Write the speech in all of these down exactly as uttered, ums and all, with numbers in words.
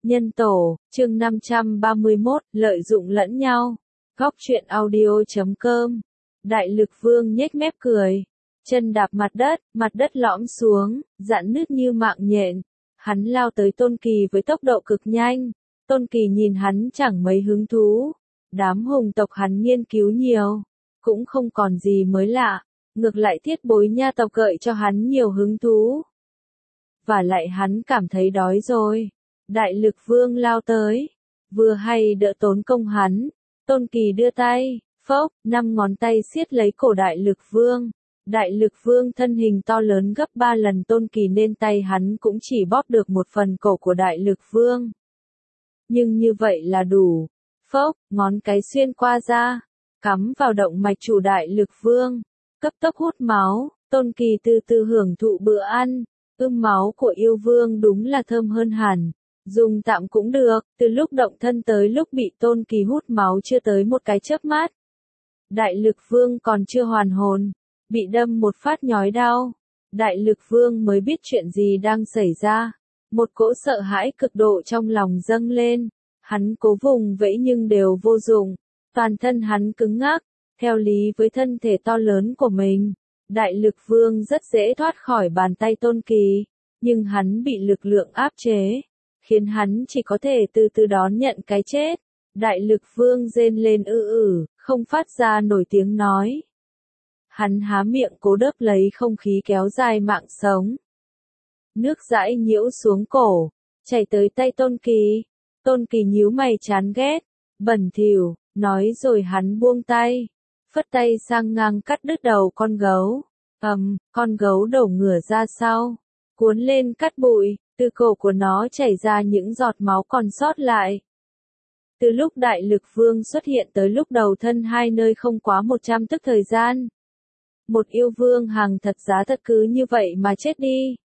Nhân tổ, chương năm trăm ba mươi mốt, lợi dụng lẫn nhau. Góc truyện audio chấm com. Đại lực vương nhếch mép cười. Chân đạp mặt đất, mặt đất lõm xuống, rạn nứt như mạng nhện. Hắn lao tới Tôn Kỳ với tốc độ cực nhanh. Tôn Kỳ nhìn hắn chẳng mấy hứng thú. Đám hùng tộc hắn nghiên cứu nhiều. Cũng không còn gì mới lạ. Ngược lại Thiết Bối Nha tộc gợi cho hắn nhiều hứng thú. Và lại hắn cảm thấy đói rồi. Đại lực vương lao tới. Vừa hay đỡ tốn công hắn. Tôn Kỳ đưa tay. Phốc, năm ngón tay siết lấy cổ đại lực vương. Đại lực vương thân hình to lớn gấp ba lần Tôn Kỳ nên tay hắn cũng chỉ bóp được một phần cổ của đại lực vương. Nhưng như vậy là đủ. Phốc, ngón cái xuyên qua da. Cắm vào động mạch chủ đại lực vương. Cấp tốc hút máu. Tôn Kỳ từ từ hưởng thụ bữa ăn. Ưm máu của yêu vương đúng là thơm hơn hẳn. Dùng tạm cũng được, từ lúc động thân tới lúc bị Tôn Kỳ hút máu chưa tới một cái chớp mắt. Đại lực vương còn chưa hoàn hồn, bị đâm một phát nhói đau. Đại lực vương mới biết chuyện gì đang xảy ra. Một cỗ sợ hãi cực độ trong lòng dâng lên. Hắn cố vùng vẫy nhưng đều vô dụng. Toàn thân hắn cứng ngắc, theo lý với thân thể to lớn của mình. Đại lực vương rất dễ thoát khỏi bàn tay Tôn Kỳ, nhưng hắn bị lực lượng áp chế, khiến hắn chỉ có thể từ từ đón nhận cái chết. Đại lực vương rên lên ư ử, không phát ra nổi tiếng nói. Hắn há miệng cố đớp lấy không khí kéo dài mạng sống. Nước dãi nhiễu xuống cổ, chảy tới tay Tôn Kỳ. Tôn Kỳ nhíu mày chán ghét, bẩn thỉu, nói rồi hắn buông tay. Phất tay sang ngang cắt đứt đầu con gấu. Ầm, um, con gấu đổ ngửa ra sau, cuốn lên cắt bụi, từ cổ của nó chảy ra những giọt máu còn sót lại. Từ lúc đại lực vương xuất hiện tới lúc đầu thân hai nơi không quá một trăm tức thời gian. Một yêu vương hàng thật giá thật cứ như vậy mà chết đi.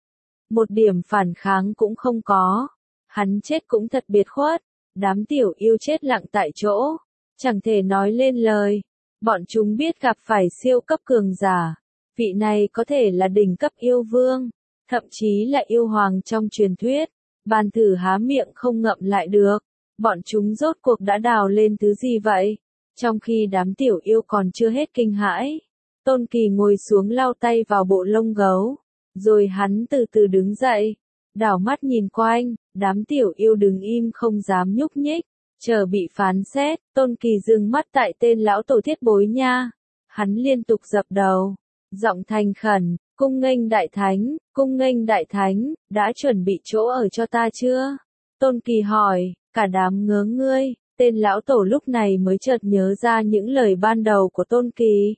Một điểm phản kháng cũng không có. Hắn chết cũng thật biệt khuất. Đám tiểu yêu chết lặng tại chỗ, chẳng thể nói lên lời. Bọn chúng biết gặp phải siêu cấp cường giả. Vị này có thể là đỉnh cấp yêu vương, thậm chí là yêu hoàng trong truyền thuyết. Bàn thử há miệng không ngậm lại được. Bọn chúng rốt cuộc đã đào lên thứ gì vậy? Trong khi đám tiểu yêu còn chưa hết kinh hãi, Tôn Kỳ ngồi xuống lau tay vào bộ lông gấu. Rồi hắn từ từ đứng dậy, đảo mắt nhìn quanh, đám tiểu yêu đứng im không dám nhúc nhích. Chờ bị phán xét, Tôn Kỳ dừng mắt tại tên lão tổ Thiết Bối Nha. Hắn liên tục dập đầu, giọng thành khẩn, cung nghênh đại thánh, cung nghênh đại thánh, đã chuẩn bị chỗ ở cho ta chưa? Tôn Kỳ hỏi, cả đám ngớ ngươi, tên lão tổ lúc này mới chợt nhớ ra những lời ban đầu của Tôn Kỳ.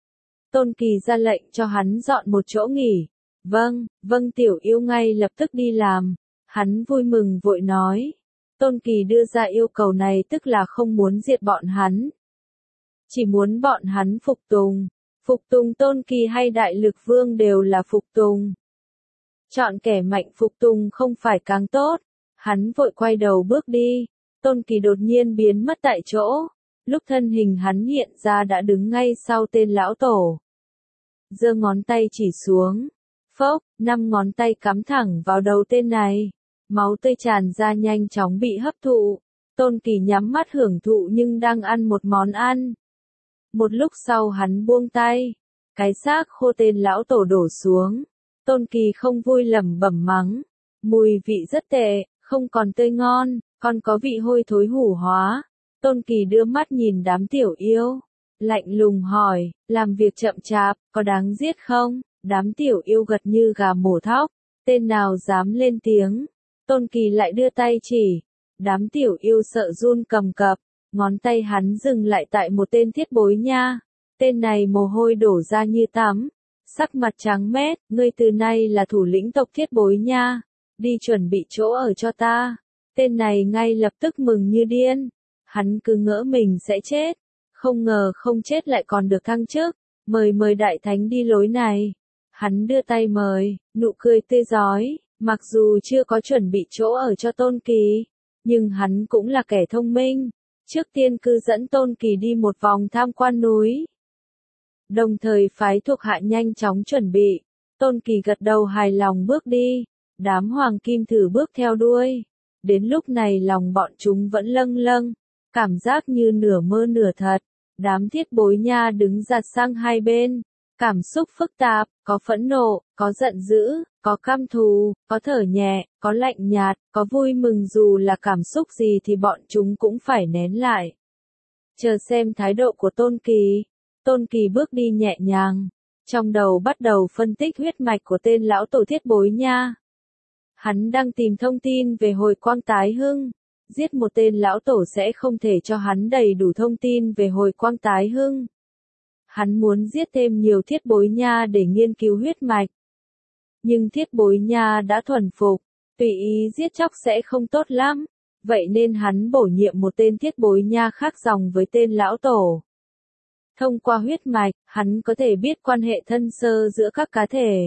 Tôn Kỳ ra lệnh cho hắn dọn một chỗ nghỉ. Vâng, vâng tiểu yêu ngay lập tức đi làm. Hắn vui mừng vội nói. Tôn Kỳ đưa ra yêu cầu này tức là không muốn diệt bọn hắn. Chỉ muốn bọn hắn phục tùng. Phục tùng Tôn Kỳ hay đại lực vương đều là phục tùng. Chọn kẻ mạnh phục tùng không phải càng tốt. Hắn vội quay đầu bước đi. Tôn Kỳ đột nhiên biến mất tại chỗ. Lúc thân hình hắn hiện ra đã đứng ngay sau tên lão tổ. Giơ ngón tay chỉ xuống. Phốc, năm ngón tay cắm thẳng vào đầu tên này. Máu tươi tràn ra nhanh chóng bị hấp thụ. Tôn Kỳ nhắm mắt hưởng thụ nhưng đang ăn một món ăn. Một lúc sau hắn buông tay. Cái xác khô tên lão tổ đổ xuống. Tôn Kỳ không vui lẩm bẩm mắng. Mùi vị rất tệ, không còn tươi ngon, còn có vị hôi thối hủ hóa. Tôn Kỳ đưa mắt nhìn đám tiểu yêu. Lạnh lùng hỏi, làm việc chậm chạp, có đáng giết không? Đám tiểu yêu gật như gà mổ thóc. Tên nào dám lên tiếng? Tôn Kỳ lại đưa tay chỉ. Đám tiểu yêu sợ run cầm cập. Ngón tay hắn dừng lại tại một tên Thiết Bối Nha. Tên này mồ hôi đổ ra như tắm. Sắc mặt trắng mét, ngươi từ nay là thủ lĩnh tộc Thiết Bối Nha. Đi chuẩn bị chỗ ở cho ta. Tên này ngay lập tức mừng như điên. Hắn cứ ngỡ mình sẽ chết. Không ngờ không chết lại còn được thăng chức. Mời mời đại thánh đi lối này. Hắn đưa tay mời, nụ cười tươi rói. Mặc dù chưa có chuẩn bị chỗ ở cho Tôn Kỳ, nhưng hắn cũng là kẻ thông minh. Trước tiên cứ dẫn Tôn Kỳ đi một vòng tham quan núi. Đồng thời phái thuộc hạ nhanh chóng chuẩn bị. Tôn Kỳ gật đầu hài lòng bước đi. Đám hoàng kim thử bước theo đuôi. Đến lúc này lòng bọn chúng vẫn lâng lâng, cảm giác như nửa mơ nửa thật. Đám thiết bối nha đứng giặt sang hai bên, cảm xúc phức tạp, có phẫn nộ, có giận dữ, có căm thù, có thở nhẹ, có lạnh nhạt, có vui mừng, dù là cảm xúc gì thì bọn chúng cũng phải nén lại. Chờ xem thái độ của Tôn Kỳ. Tôn Kỳ bước đi nhẹ nhàng, trong đầu bắt đầu phân tích huyết mạch của tên lão tổ thiết bối nha. Hắn đang tìm thông tin về hồi quang tái hưng. Giết một tên lão tổ sẽ không thể cho hắn đầy đủ thông tin về hồi quang tái hưng. Hắn muốn giết thêm nhiều thiết bối nha để nghiên cứu huyết mạch. Nhưng thiết bối nha đã thuần phục, tùy ý giết chóc sẽ không tốt lắm. Vậy nên hắn bổ nhiệm một tên thiết bối nha khác dòng với tên lão tổ. Thông qua huyết mạch, hắn có thể biết quan hệ thân sơ giữa các cá thể.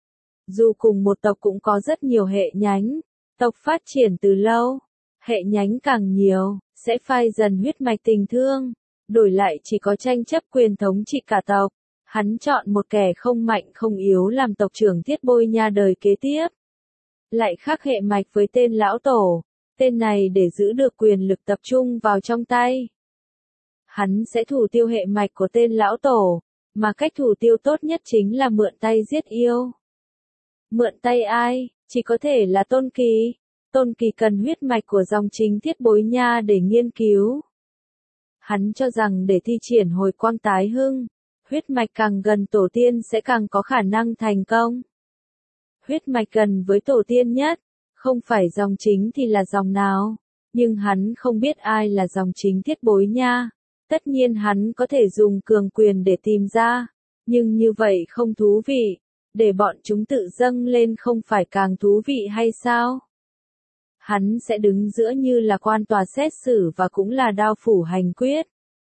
Dù cùng một tộc cũng có rất nhiều hệ nhánh, tộc phát triển từ lâu, hệ nhánh càng nhiều, sẽ phai dần huyết mạch tình thương, đổi lại chỉ có tranh chấp quyền thống trị cả tộc. Hắn chọn một kẻ không mạnh không yếu làm tộc trưởng thiết bối nha đời kế tiếp. Lại khác hệ mạch với tên lão tổ, tên này để giữ được quyền lực tập trung vào trong tay. Hắn sẽ thủ tiêu hệ mạch của tên lão tổ, mà cách thủ tiêu tốt nhất chính là mượn tay giết yêu. Mượn tay ai? Chỉ có thể là Tôn Kỳ. Tôn Kỳ cần huyết mạch của dòng chính thiết bối nha để nghiên cứu. Hắn cho rằng để thi triển hồi quang tái hưng, huyết mạch càng gần tổ tiên sẽ càng có khả năng thành công. Huyết mạch gần với tổ tiên nhất, không phải dòng chính thì là dòng nào, nhưng hắn không biết ai là dòng chính thiết bối nha. Tất nhiên hắn có thể dùng cường quyền để tìm ra, nhưng như vậy không thú vị, để bọn chúng tự dâng lên không phải càng thú vị hay sao? Hắn sẽ đứng giữa như là quan tòa xét xử và cũng là đao phủ hành quyết.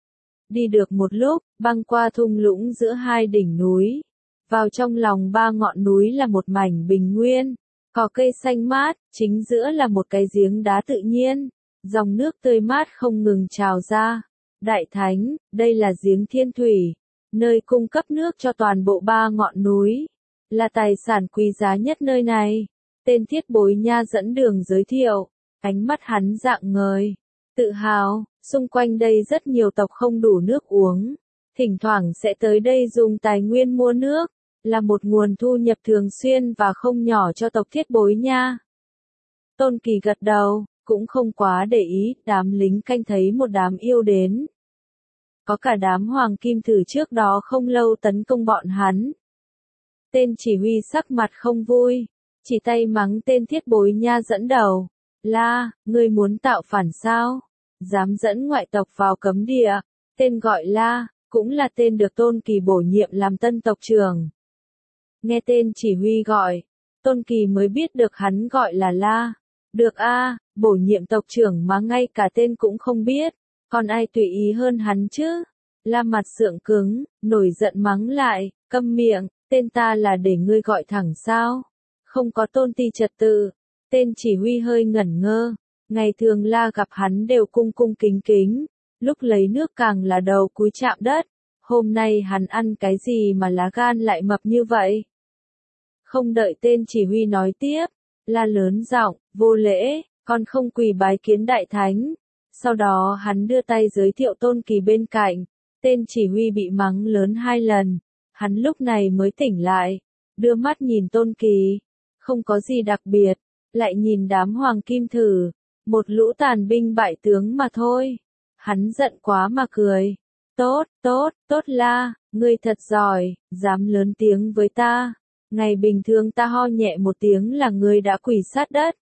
Đi được một lúc, băng qua thung lũng giữa hai đỉnh núi. Vào trong lòng ba ngọn núi là một mảnh bình nguyên, có cây xanh mát, chính giữa là một cái giếng đá tự nhiên, dòng nước tươi mát không ngừng trào ra. Đại Thánh, đây là giếng thiên thủy, nơi cung cấp nước cho toàn bộ ba ngọn núi, là tài sản quý giá nhất nơi này. Tên thiết bối nha dẫn đường giới thiệu, ánh mắt hắn rạng ngời, tự hào, xung quanh đây rất nhiều tộc không đủ nước uống, thỉnh thoảng sẽ tới đây dùng tài nguyên mua nước, là một nguồn thu nhập thường xuyên và không nhỏ cho tộc thiết bối nha. Tôn Kỳ gật đầu, cũng không quá để ý, đám lính canh thấy một đám yêu đến. Có cả đám hoàng kim thử trước đó không lâu tấn công bọn hắn. Tên chỉ huy sắc mặt không vui, chỉ tay mắng tên thiết bối nha dẫn đầu. La, ngươi muốn tạo phản sao? Dám dẫn ngoại tộc vào cấm địa. Tên gọi La, cũng là tên được Tôn Kỳ bổ nhiệm làm tân tộc trưởng. Nghe tên chỉ huy gọi, Tôn Kỳ mới biết được hắn gọi là La. Được a, bổ nhiệm tộc trưởng mà ngay cả tên cũng không biết, còn ai tùy ý hơn hắn chứ? La mặt sượng cứng, nổi giận mắng lại, câm miệng, tên ta là để ngươi gọi thẳng sao? Không có tôn ti trật tự. Tên chỉ huy hơi ngẩn ngơ, ngày thường La gặp hắn đều cung cung kính kính, lúc lấy nước càng là đầu cúi chạm đất. Hôm nay hắn ăn cái gì mà lá gan lại mập như vậy? Không đợi tên chỉ huy nói tiếp, La lớn giọng, vô lễ, con không quỳ bái kiến đại thánh. Sau đó hắn đưa tay giới thiệu Tôn Kỳ bên cạnh, tên chỉ huy bị mắng lớn hai lần, hắn lúc này mới tỉnh lại, đưa mắt nhìn Tôn Kỳ, không có gì đặc biệt, lại nhìn đám hoàng kim thử, một lũ tàn binh bại tướng mà thôi. Hắn giận quá mà cười, tốt, tốt, tốt La, ngươi thật giỏi, dám lớn tiếng với ta. Ngày bình thường ta ho nhẹ một tiếng là ngươi đã quỳ sát đất.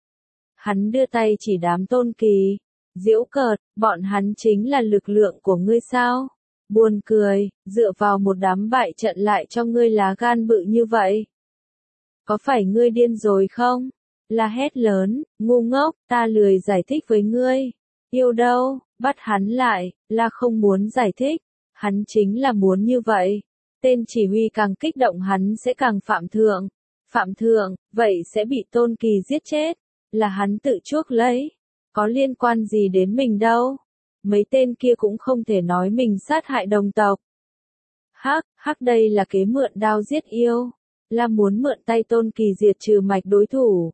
Hắn đưa tay chỉ đám Tôn Kỳ, giễu cợt, bọn hắn chính là lực lượng của ngươi sao? Buồn cười, dựa vào một đám bại trận lại cho ngươi lá gan bự như vậy. Có phải ngươi điên rồi không? La hét lớn, ngu ngốc, ta lười giải thích với ngươi. Yêu đâu, bắt hắn lại, La không muốn giải thích, hắn chính là muốn như vậy. Tên chỉ huy càng kích động hắn sẽ càng phạm thượng. Phạm thượng, vậy sẽ bị Tôn Kỳ giết chết. Là hắn tự chuốc lấy. Có liên quan gì đến mình đâu. Mấy tên kia cũng không thể nói mình sát hại đồng tộc. Hắc, hắc đây là kế mượn đao giết yêu. Là muốn mượn tay Tôn Kỳ diệt trừ mạch đối thủ.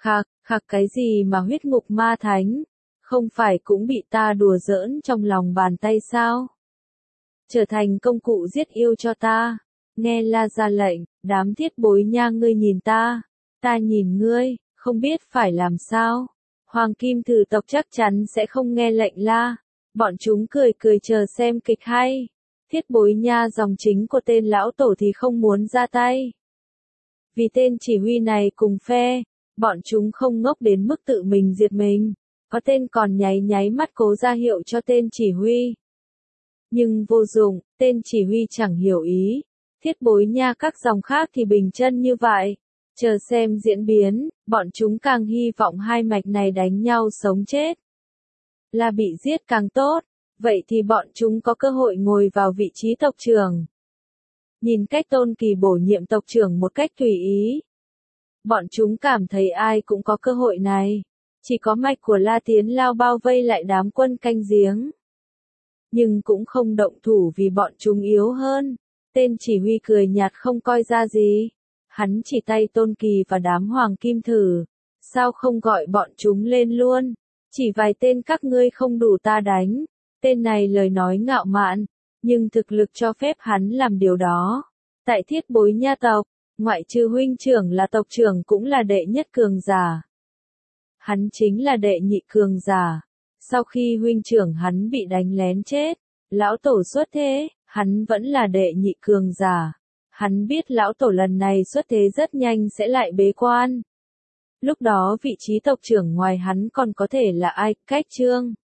Khạc, khạc cái gì mà huyết ngục ma thánh, không phải cũng bị ta đùa giỡn trong lòng bàn tay sao? Trở thành công cụ giết yêu cho ta. Nghe La ra lệnh, đám thiết bối nha ngươi nhìn ta, ta nhìn ngươi, không biết phải làm sao. Hoàng kim thử tộc chắc chắn sẽ không nghe lệnh La. Bọn chúng cười cười chờ xem kịch hay. Thiết bối nha dòng chính của tên lão tổ thì không muốn ra tay. Vì tên chỉ huy này cùng phe, bọn chúng không ngốc đến mức tự mình diệt mình. Có tên còn nháy nháy mắt cố ra hiệu cho tên chỉ huy. Nhưng vô dụng, tên chỉ huy chẳng hiểu ý. Thiết bối nha các dòng khác thì bình chân như vậy. Chờ xem diễn biến, bọn chúng càng hy vọng hai mạch này đánh nhau sống chết. Là bị giết càng tốt, vậy thì bọn chúng có cơ hội ngồi vào vị trí tộc trưởng. Nhìn cách Tôn Kỳ bổ nhiệm tộc trưởng một cách tùy ý. Bọn chúng cảm thấy ai cũng có cơ hội này. Chỉ có mạch của La Tiến Lao bao vây lại đám quân canh giếng. Nhưng cũng không động thủ vì bọn chúng yếu hơn. Tên chỉ huy cười nhạt không coi ra gì. Hắn chỉ tay Tôn Kỳ và đám hoàng kim thử. Sao không gọi bọn chúng lên luôn? Chỉ vài tên các ngươi không đủ ta đánh. Tên này lời nói ngạo mạn, nhưng thực lực cho phép hắn làm điều đó. Tại thiết bối nha tộc, ngoại trừ huynh trưởng là tộc trưởng cũng là đệ nhất cường giả. Hắn chính là đệ nhị cường giả. Sau khi huynh trưởng hắn bị đánh lén chết, lão tổ xuất thế, hắn vẫn là đệ nhị cường giả. Hắn biết lão tổ lần này xuất thế rất nhanh sẽ lại bế quan. Lúc đó vị trí tộc trưởng ngoài hắn còn có thể là ai, Cách Trương.